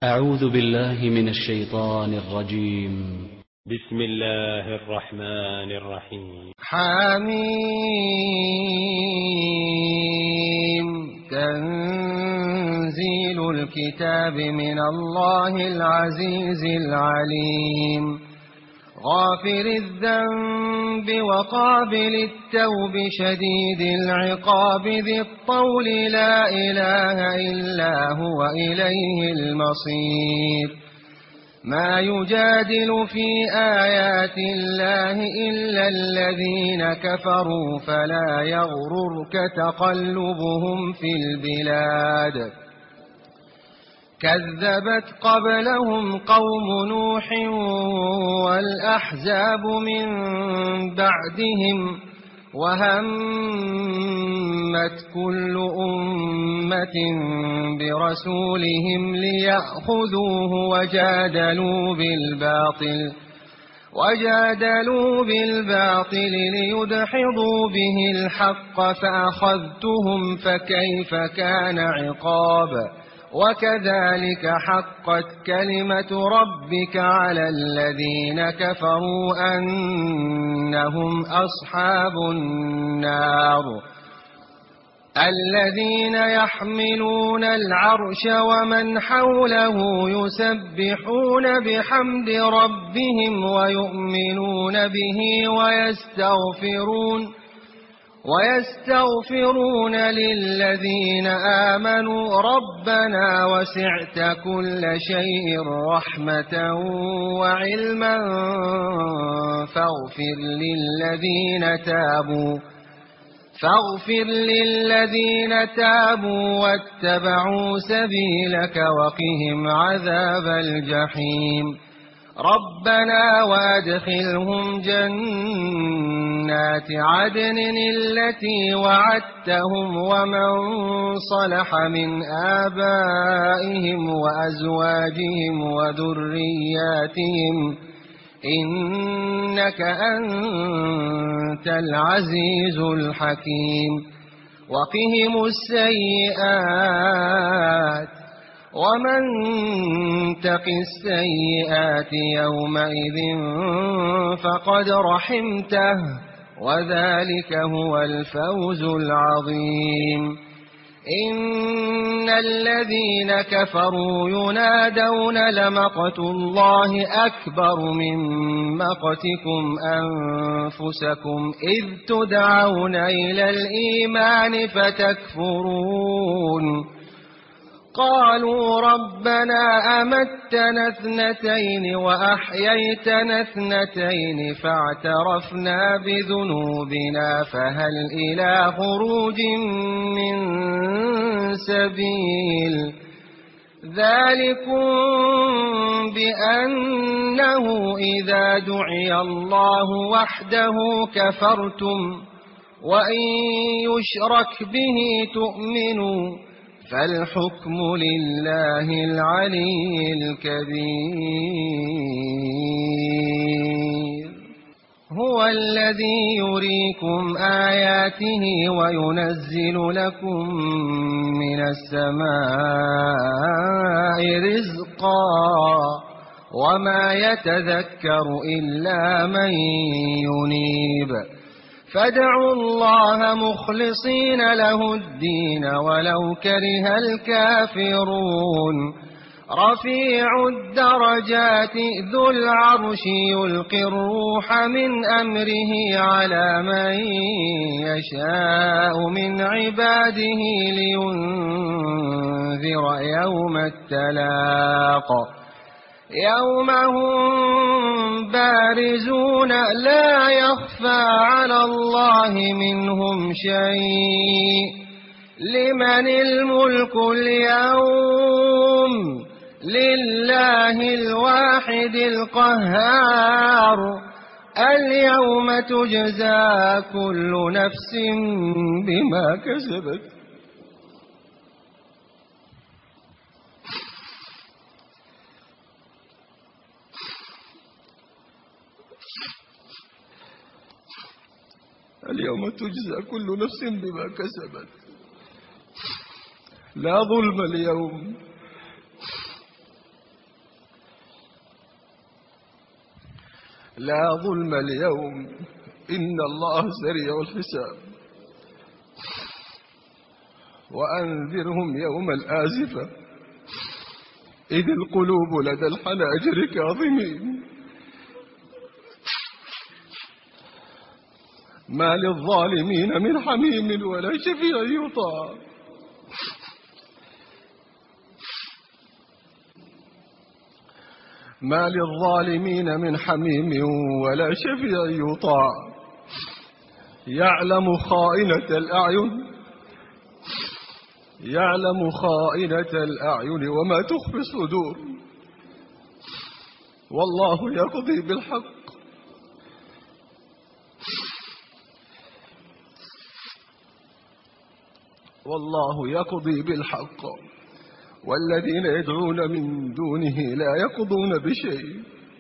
أعوذ بالله من الشيطان الرجيم. بسم الله الرحمن الرحيم. حميم. تنزيل الكتاب من الله العزيز العليم. غافر الذنب وقابل التوب شديد العقاب ذي الطول لا إله إلا هو إليه المصير. ما يجادل في آيات الله إلا الذين كفروا فلا يغررك تقلبهم في البلاد. كذبت قبلهم قوم نوح والأحزاب من بعدهم وهمت كل أمة برسولهم ليأخذوه وجادلوا بالباطل ليدحضوا به الحق فأخذتهم فكيف كان عقاب. وكذلك حقت كلمة ربك على الذين كفروا أنهم أصحاب النار. الذين يحملون العرش ومن حوله يسبحون بحمد ربهم ويؤمنون به ويستغفرون للذين آمنوا ربنا وسعت كل شيء رحمة وعلما فاغفر للذين تابوا واتبعوا سبيلك وقهم عذاب الجحيم. ربنا وادخلهم جنات عدن التي وعدتهم ومن صلح من آبائهم وأزواجهم وذرياتهم إنك أنت العزيز الحكيم. وقهم السيئات ومن تق السيئات يومئذ فقد رحمته وذلك هو الفوز العظيم. إن الذين كفروا ينادون لمقت الله أكبر من مقتكم أنفسكم إذ تدعون إلى الإيمان فتكفرون. قالوا ربنا أمتنا اثنتين وأحييتنا اثنتين فاعترفنا بذنوبنا فهل إلى خروج من سبيل. ذلكم بأنه إذا دعي الله وحده كفرتم وإن يشرك به تؤمنوا فالحكم لله العلي الكبير. هو الذي يريكم آياته وينزل لكم من السماء رزقا وما يتذكر إلا من ينيب. فادعوا الله مخلصين له الدين ولو كره الكافرون. رفيع الدرجات ذو العرش يلقي الروح من أمره على من يشاء من عباده لينذر يوم التلاق. يوم هم بارزون لا يخفى على الله منهم شيء. لمن الملك اليوم؟ لله الواحد القهار. اليوم تجزى كل نفس بما كسبت. اليوم تجزى كل نفس بما كسبت لا ظلم اليوم لا ظلم اليوم إن الله سريع الحساب. وأنذرهم يوم الآزفة إذ القلوب لدى الحناجر كاظمين ما للظالمين من حميم ولا شفيع يطاع. ما للظالمين من حميم ولا شفيع يطاع. يعلم خائنة الأعين وما تخفي الصدور. والله يقضي بالحق والذين يدعون من دونه لا يقضون بشيء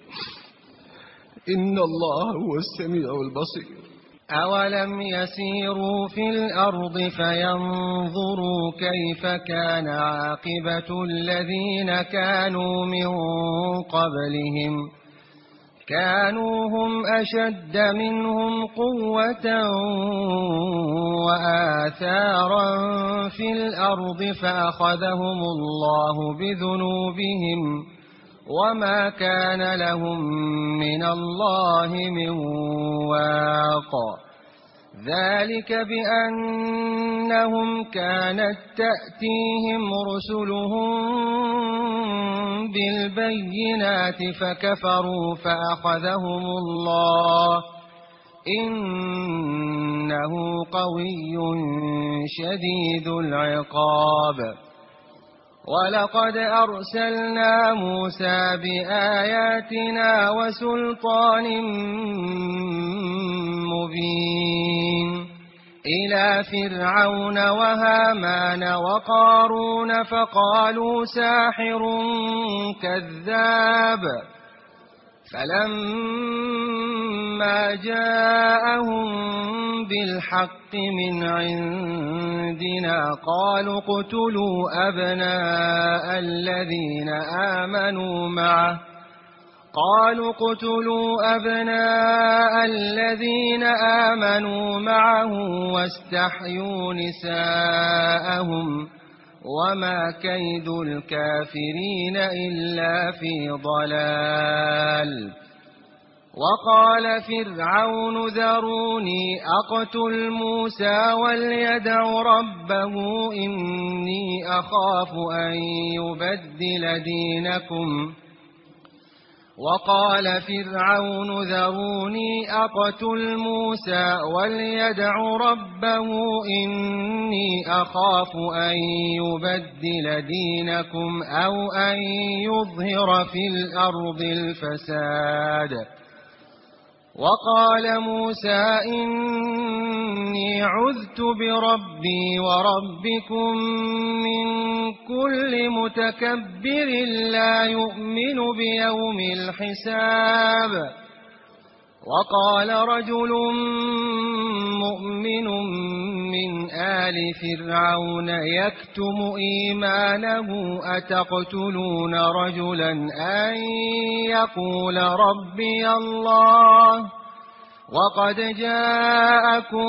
إن الله هو السميع البصير. أولم يسيروا في الأرض فينظروا كيف كان عاقبة الذين كانوا من قبلهم كانوا هم أشد منهم قوة وآثارا في الأرض فأخذهم الله بذنوبهم وما كان لهم من الله من واق. ذلك بأنهم كانت تأتيهم رسلهم بالبينات فكفروا فأخذهم الله إنه قوي شديد العقاب. ولقد أرسلنا موسى بآياتنا وسلطان مبين إلى فرعون وهامان وقارون فقالوا ساحر كذاب. فلما جاءهم بالحق من عندنا قالوا اقتلوا أبناء الذين آمنوا معه واستحيوا نساءهم وما كيد الكافرين إلا في ضلال. وقال فرعون ذروني أقتل موسى وليدع ربه إني أخاف أن يبدل دينكم. أو أن يظهر في الأرض الفساد. وقال موسى إني عذت بربي وربكم من كل متكبر لا يؤمن بيوم الحساب. وقال رجل مؤمن من آل فرعون يكتم إيمانه أتقتلون رجلا أن يقول ربي الله وقد جاءكم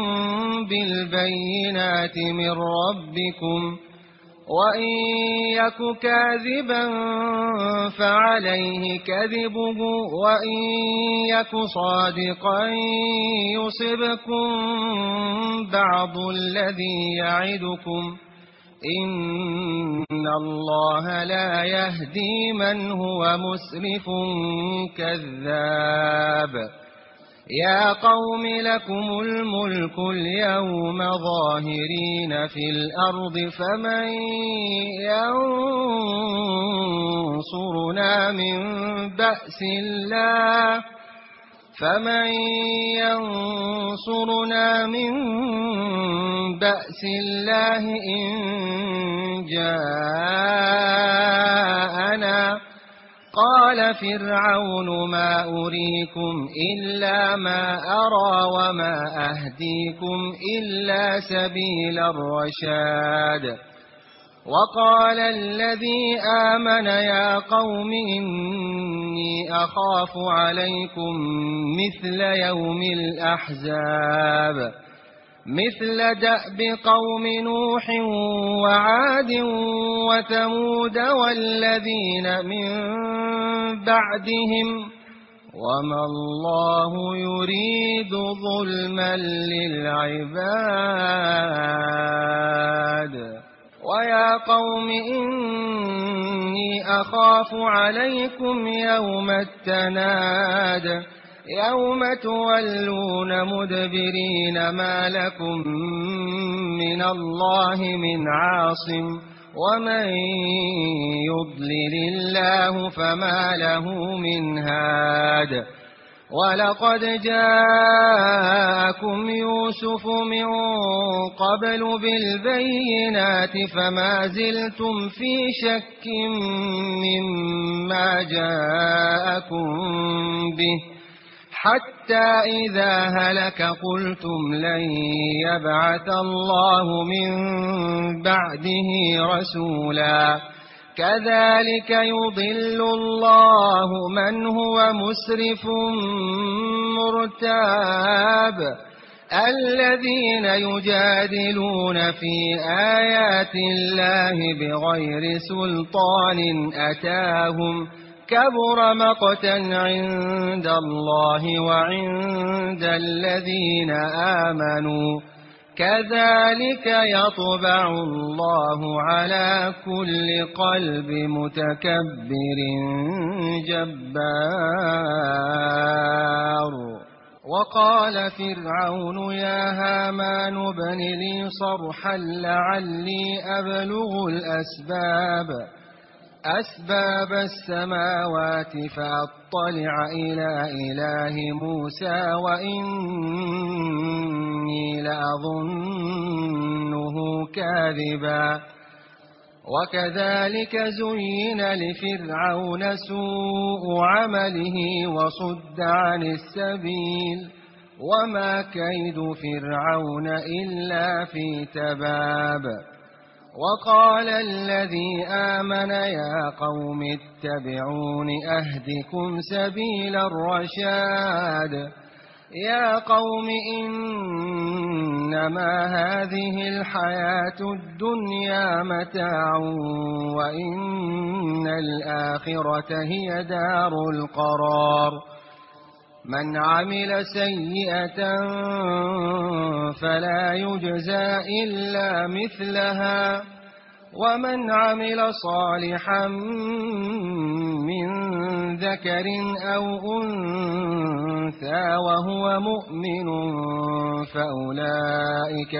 بالبينات من ربكم وإن يك كاذبا فعليه كذبه وإن يك صادقا يصبكم بعض الذي يعدكم إن الله لا يهدي من هو مسرف كذاب. يا قوم لكم الملك اليوم ظاهرين في الأرض فمن ينصرنا من بأس الله إن جاءنا. قال فرعون ما أريكم إلا ما أرى وما أهديكم إلا سبيل الرشاد. وقال الذي آمن يا قوم إني أخاف عليكم مثل يوم الأحزاب مثل دأب قوم نوح وعاد وثمود والذين من بعدهم وما الله يريد ظلما للعباد ويا قوم إني أخاف عليكم يوم التناد يوم تولون مدبرين ما لكم من الله من عاصم ومن يضلل الله فما له من هاد ولقد جاءكم يوسف من قبل بالبينات فما زلتم في شك مما جاءكم به حتى إذا هلك قلتم لن يبعث الله من بعده رسولا كذلك يضل الله من هو مسرف مرتاب الذين يجادلون في آيات الله بغير سلطان أتاهم كبر مقتا عند الله وعند الذين آمنوا كذلك يطبع الله على كل قلب متكبر جبار وقال فرعون يا هامان ابن لي صرحا لعلي أبلغ أسباب السماوات فأطلع إلى إله موسى وإني لأظنه كاذبا وكذلك زين لفرعون سوء عمله وصد عن السبيل وما كيد فرعون إلا في تباب وقال الذي آمن يا قوم اتبعون أهدكم سبيل الرشاد يا قوم إنما هذه الحياة الدنيا متاع وإن الآخرة هي دار القرار من عمل سيئة فلا يجزى إلا مثلها ومن عمل صالحا من ذكر أو أنثى وهو مؤمن فأولئك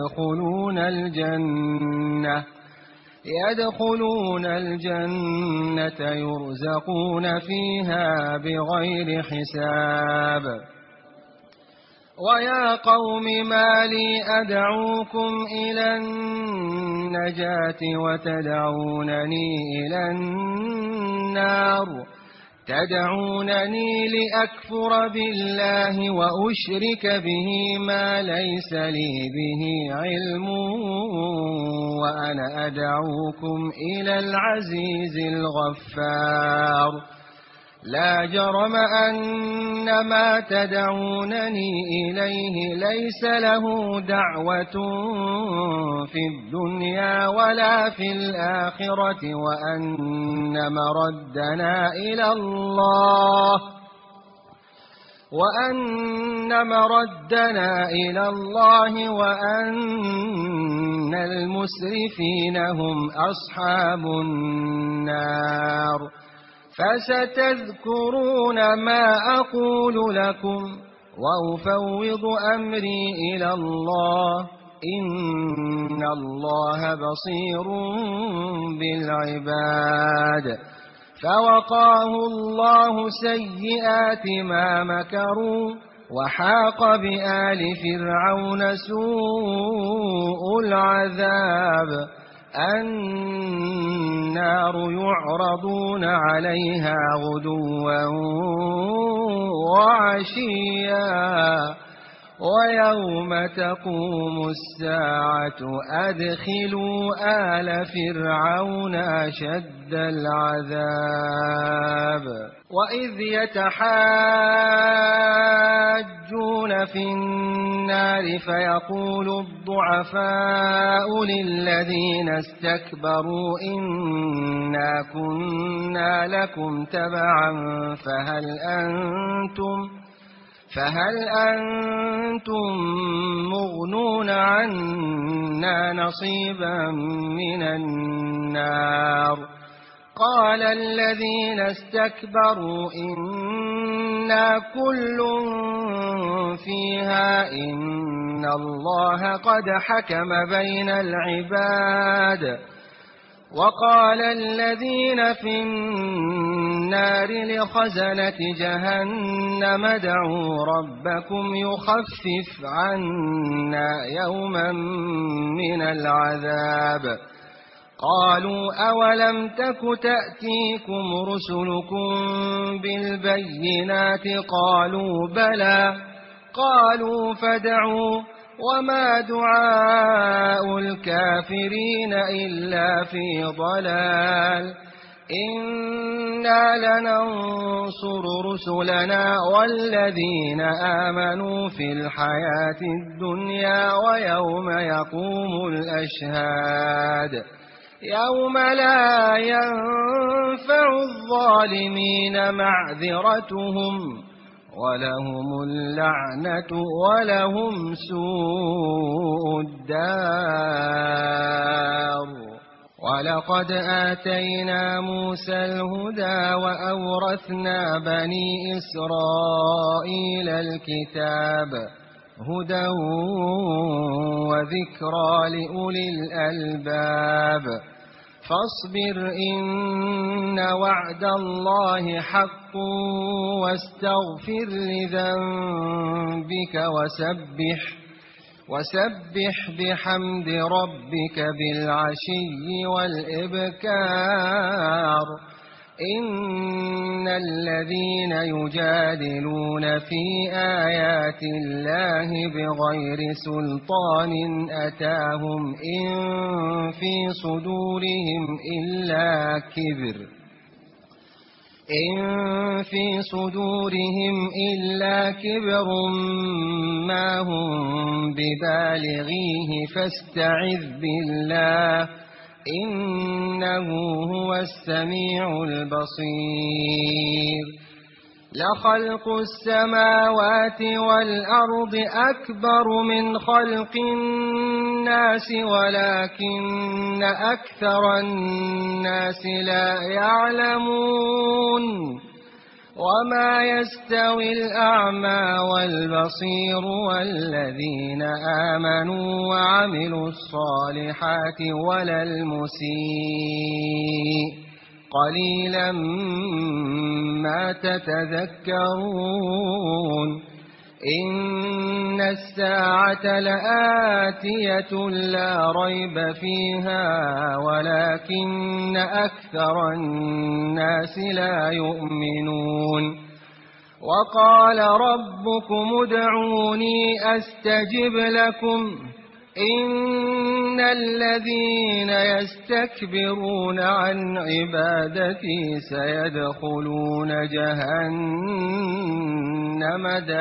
يدخلون الجنة يرزقون فيها بغير حساب ويا قوم ما لي أدعوكم إلى النجاة وتدعونني إلى النار تدعونني لأكفر بالله وأشرك به ما ليس لي به علم وأنا أدعوكم إلى العزيز الغفار لا جرم أن ما تدعونني إليه ليس له دعوة في الدنيا ولا في الآخرة وأن مردنا إلى الله وأن المسرفين هم أصحاب النار فستذكرون ما أقول لكم وأفوض أمري إلى الله إن الله بصير بالعباد فوقاه الله سيئات ما مكروا وحاق بآل فرعون سوء العذاب النار يعرضون عليها غدوا وعشيا ويوم تقوم الساعة أدخلوا آل فرعون أشد العذاب وإذ يتحاجون في النار فيقول الضعفاء للذين استكبروا إنا كنا لكم تبعا فهل أنتم مغنون عنا نصيبا من النار قال الذين استكبروا إنا كل فيها إن الله قد حكم بين العباد وقال الذين في النار لخزنة جهنم ادعوا ربكم يخفف عنا يوما من العذاب قالوا أولم تك تأتيكم رسلكم بالبينات قالوا بلى قالوا فادعوا وما دعاء الكافرين إلا في ضلال إنا لننصر رسلنا والذين آمنوا في الحياة الدنيا ويوم يقوم الأشهاد يوم لا ينفع الظالمين معذرتهم ولهم اللعنة ولهم سوء الدار ولقد آتينا موسى الهدى وأورثنا بني إسرائيل الكتاب هدى وذكرى لأولي الألباب فاصبر إن وعد الله حق واستغفر لذنبك وسبح بحمد ربك بالعشي والإبكار إن الذين يجادلون في آيات الله بغير سلطان أتاهم إن في صدورهم إلا كبر ما هم ببالغيه فاستعذ بالله إنه هو السميع البصير لخلق السماوات والأرض أكبر من خلق الناس ولكن أكثر الناس لا يعلمون وما يستوي الأعمى والبصير والذين آمنوا وعملوا الصالحات ولا المسيء قليلا ما تتذكرون إن الساعة لآتية لا ريب فيها ولكن أكثر الناس لا يؤمنون وقال ربكم ادعوني أستجب لكم إن الذين يستكبرون عن عبادتي سيدخلون جهنم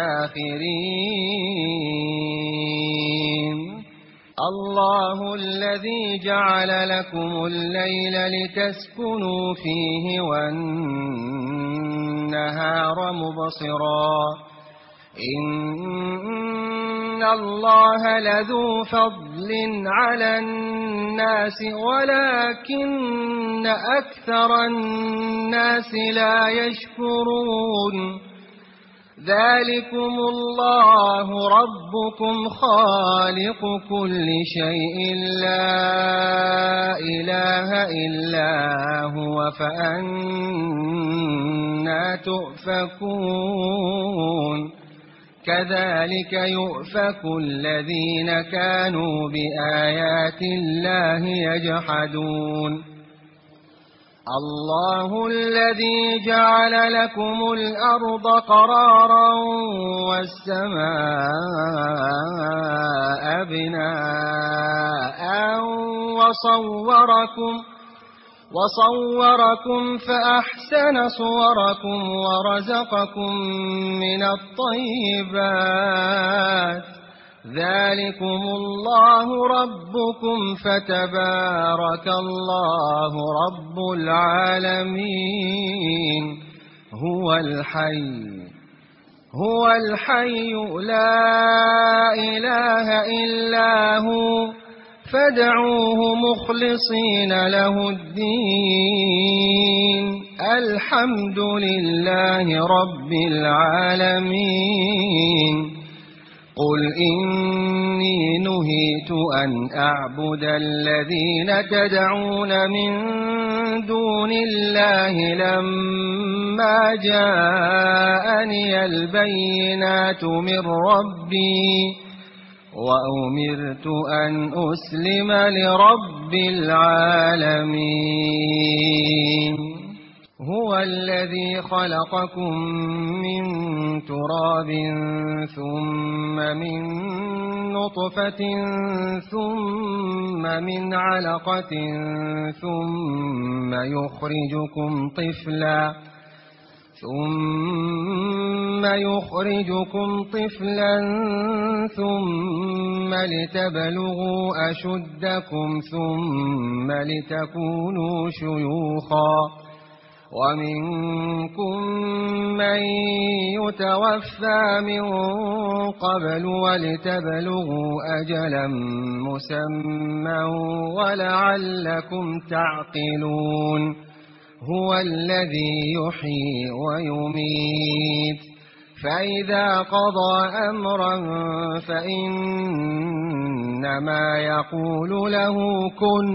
داخرين الله الذي جعل لكم الليل لتسكنوا فيه والنهار مبصرا إن الله لذو فضل على الناس ولكن أكثر الناس لا يشكرون ذلكم الله ربكم خالق كل شيء لا إله إلا هو فأنى تؤفكون كذلك يؤفك الذين كانوا بآيات الله يجحدون الله الذي جعل لكم الأرض قرارا والسماء بناء وصوركم فأحسن صوركم ورزقكم من الطيبات ذلكم الله ربكم فتبارك الله رب العالمين هو الحي لا إله إلا هو فادعوه مخلصين له الدين الحمد لله رب العالمين قل إني نهيت أن أعبد الذين تدعون من دون الله لما جاءني البينات من ربي وأمرت أن أسلم لرب العالمين هو الذي خلقكم من تراب ثم من نطفة ثم من علقة ثم يخرجكم طفلا ثم لتبلغوا أشدكم ثم لتكونوا شيوخا ومنكم من يتوفى من قبل ولتبلغوا أجلا مسمى ولعلكم تعقلون هو الذي يحيي ويميت فإذا قضى أمرا فإنما يقول له كن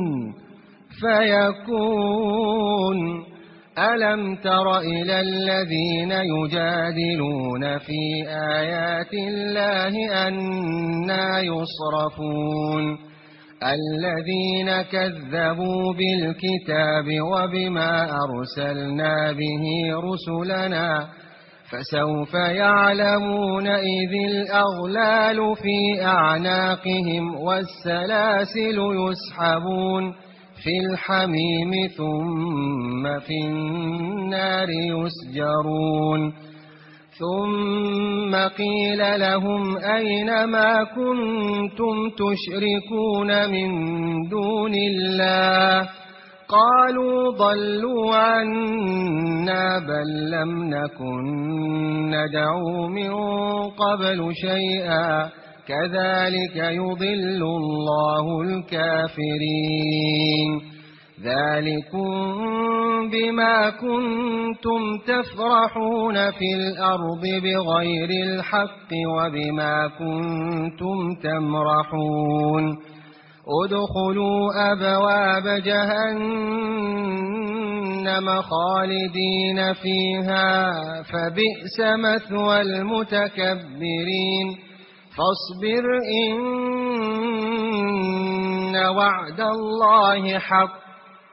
فيكون ألم تر إلى الذين يجادلون في آيات الله أنى يصرفون الذين كذبوا بالكتاب وبما أرسلنا به رسلنا فسوف يعلمون إذ الأغلال في أعناقهم والسلاسل يسحبون في الحميم ثم في النار يسجرون ثم قيل لهم أين ما كنتم تشركون من دون الله قالوا ضلوا عنا بل لم نكن ندعو من قبل شيئا كذلك يضل الله الكافرين ذلكم بما كنتم تفرحون في الأرض بغير الحق وبما كنتم تمرحون ادخلوا أبواب جهنم خالدين فيها فبئس مثوى المتكبرين فاصبر إن وعد الله حق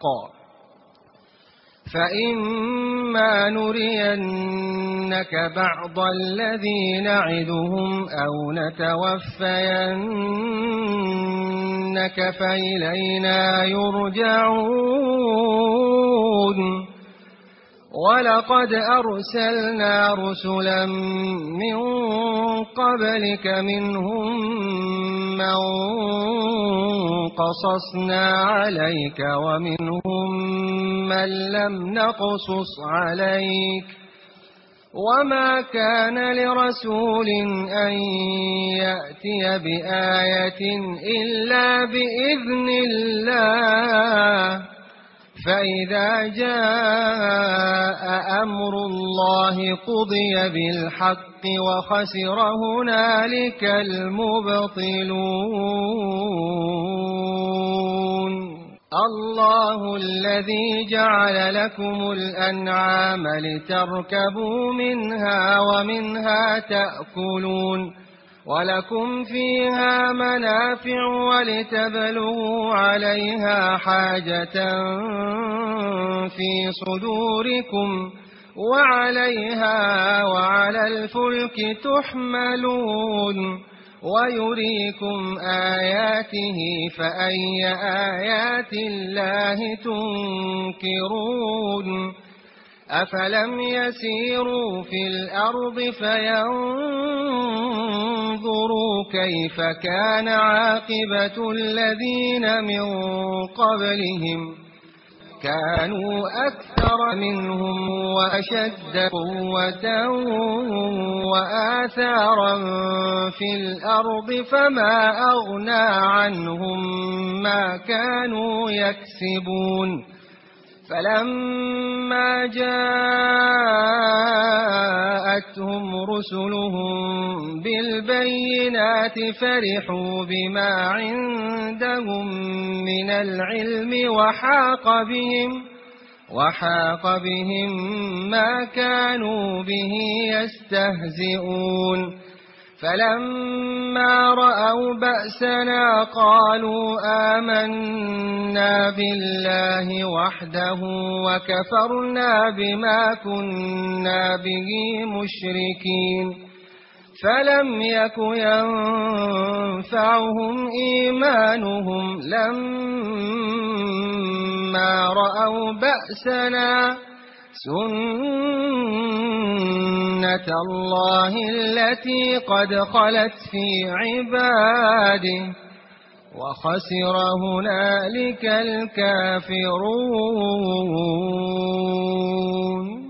فإما نرينك بعض الذي نعدهم أو نتوفينك فإلينا يرجعون ولقد أرسلنا رسلا من قبلك منهم من قصصنا عليك ومنهم من لم نقصص عليك وما كان لرسول أن يأتي بآية إلا بإذن الله فإذا جاء أمر الله قضي بالحق وخسر هنالك المبطلون الله الذي جعل لكم الأنعام لتركبوا منها ومنها تأكلون ولكم فيها منافع ولتبلغوا عليها حاجة في صدوركم وعليها وعلى الفلك تحملون ويريكم آياته فأي آيات الله تنكرون أفلم يسيروا في الأرض فينظروا كيف كان عاقبة الذين من قبلهم كانوا أكثر منهم وأشد قوة وآثارا في الأرض فما أغنى عنهم ما كانوا يكسبون فلما جاءتهم رسلهم بالبينات فرحوا بما عندهم من العلم وحاق بهم ما كانوا به يستهزئون فلما رأوا بأسنا قالوا آمنا بالله وحده وكفرنا بما كنا به مشركين فلم يك ينفعهم إيمانهم لما رأوا بأسنا سنة الله التي قد خلت في عباده وخسر هنالك الكافرون.